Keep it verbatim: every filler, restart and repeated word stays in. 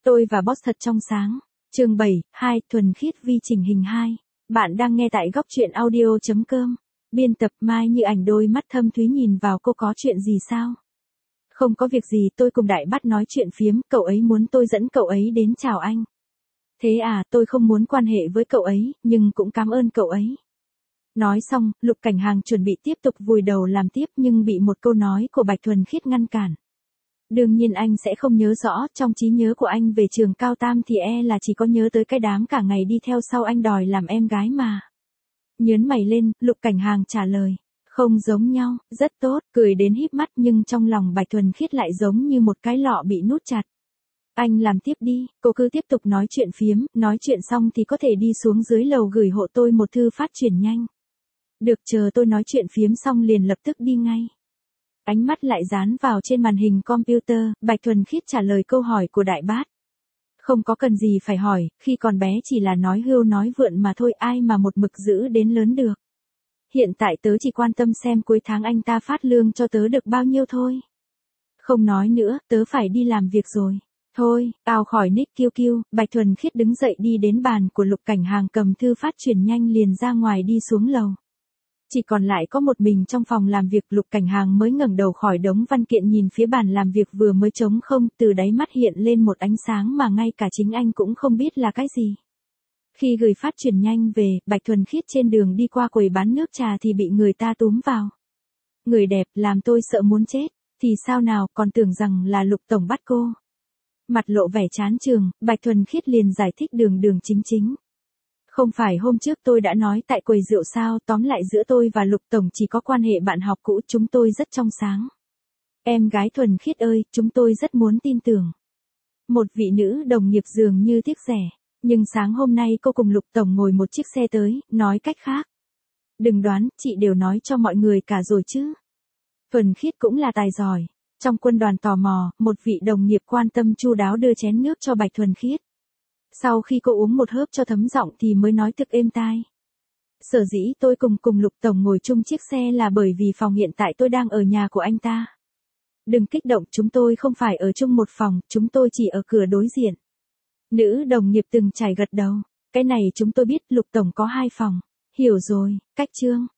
Tôi và boss thật trong sáng. Chương bảy, hai, thuần khiết vi chỉnh hình hai. Bạn đang nghe tại góc truyện audio chấm com. Biên tập Mai Như Ảnh, đôi mắt thâm thúy nhìn vào cô. Có chuyện gì sao? Không có việc gì, tôi cùng Đại Bát nói chuyện phiếm, cậu ấy muốn tôi dẫn cậu ấy đến chào anh. Thế à, tôi không muốn quan hệ với cậu ấy, nhưng cũng cảm ơn cậu ấy. Nói xong, Lục Cảnh Hàng chuẩn bị tiếp tục vùi đầu làm tiếp nhưng bị một câu nói của Bạch Thuần Khiết ngăn cản. Đương nhiên anh sẽ không nhớ rõ, trong trí nhớ của anh về Trường Cao Tam thì e là chỉ có nhớ tới cái đám cả ngày đi theo sau anh đòi làm em gái mà. Nhớn mày lên, Lục Cảnh Hàng trả lời. Không giống nhau, rất tốt, cười đến híp mắt nhưng trong lòng Bạch Thuần Khiết lại giống như một cái lọ bị nút chặt. Anh làm tiếp đi, cô cứ tiếp tục nói chuyện phiếm, nói chuyện xong thì có thể đi xuống dưới lầu gửi hộ tôi một thư phát triển nhanh. Được, chờ tôi nói chuyện phiếm xong liền lập tức đi ngay. Ánh mắt lại dán vào trên màn hình computer, Bạch Thuần Khiết trả lời câu hỏi của Đại Bát. Không có cần gì phải hỏi, khi còn bé chỉ là nói hưu nói vượn mà thôi, ai mà một mực giữ đến lớn được. Hiện tại tớ chỉ quan tâm xem cuối tháng anh ta phát lương cho tớ được bao nhiêu thôi. Không nói nữa, tớ phải đi làm việc rồi. Thôi, ao khỏi nick kiêu kiêu, Bạch Thuần Khiết đứng dậy đi đến bàn của Lục Cảnh Hàng, cầm thư phát triển nhanh liền ra ngoài đi xuống lầu. Chỉ còn lại có một mình trong phòng làm việc, Lục Cảnh Hàng mới ngẩng đầu khỏi đống văn kiện nhìn phía bàn làm việc vừa mới trống không, từ đáy mắt hiện lên một ánh sáng mà ngay cả chính anh cũng không biết là cái gì. Khi gửi phát triển nhanh về, Bạch Thuần Khiết trên đường đi qua quầy bán nước trà thì bị người ta túm vào. Người đẹp, làm tôi sợ muốn chết, thì sao nào, còn tưởng rằng là Lục tổng bắt cô. Mặt lộ vẻ chán chường, Bạch Thuần Khiết liền giải thích đường đường chính chính. Không phải hôm trước tôi đã nói tại quầy rượu sao, tóm lại giữa tôi và Lục tổng chỉ có quan hệ bạn học cũ, chúng tôi rất trong sáng. Em gái Thuần Khiết ơi, chúng tôi rất muốn tin tưởng. Một vị nữ đồng nghiệp dường như tiếc rẻ, nhưng sáng hôm nay cô cùng Lục tổng ngồi một chiếc xe tới, nói cách khác. Đừng đoán, chị đều nói cho mọi người cả rồi chứ. Thuần Khiết cũng là tài giỏi. Trong quân đoàn tò mò, một vị đồng nghiệp quan tâm chu đáo đưa chén nước cho Bạch Thuần Khiết. Sau khi cô uống một hớp cho thấm giọng thì mới nói thực êm tai. Sở dĩ tôi cùng cùng Lục tổng ngồi chung chiếc xe là bởi vì phòng hiện tại tôi đang ở nhà của anh ta. Đừng kích động, chúng tôi không phải ở chung một phòng, chúng tôi chỉ ở cửa đối diện. Nữ đồng nghiệp từng chảy gật đầu. Cái này chúng tôi biết, Lục tổng có hai phòng. Hiểu rồi, cách chương.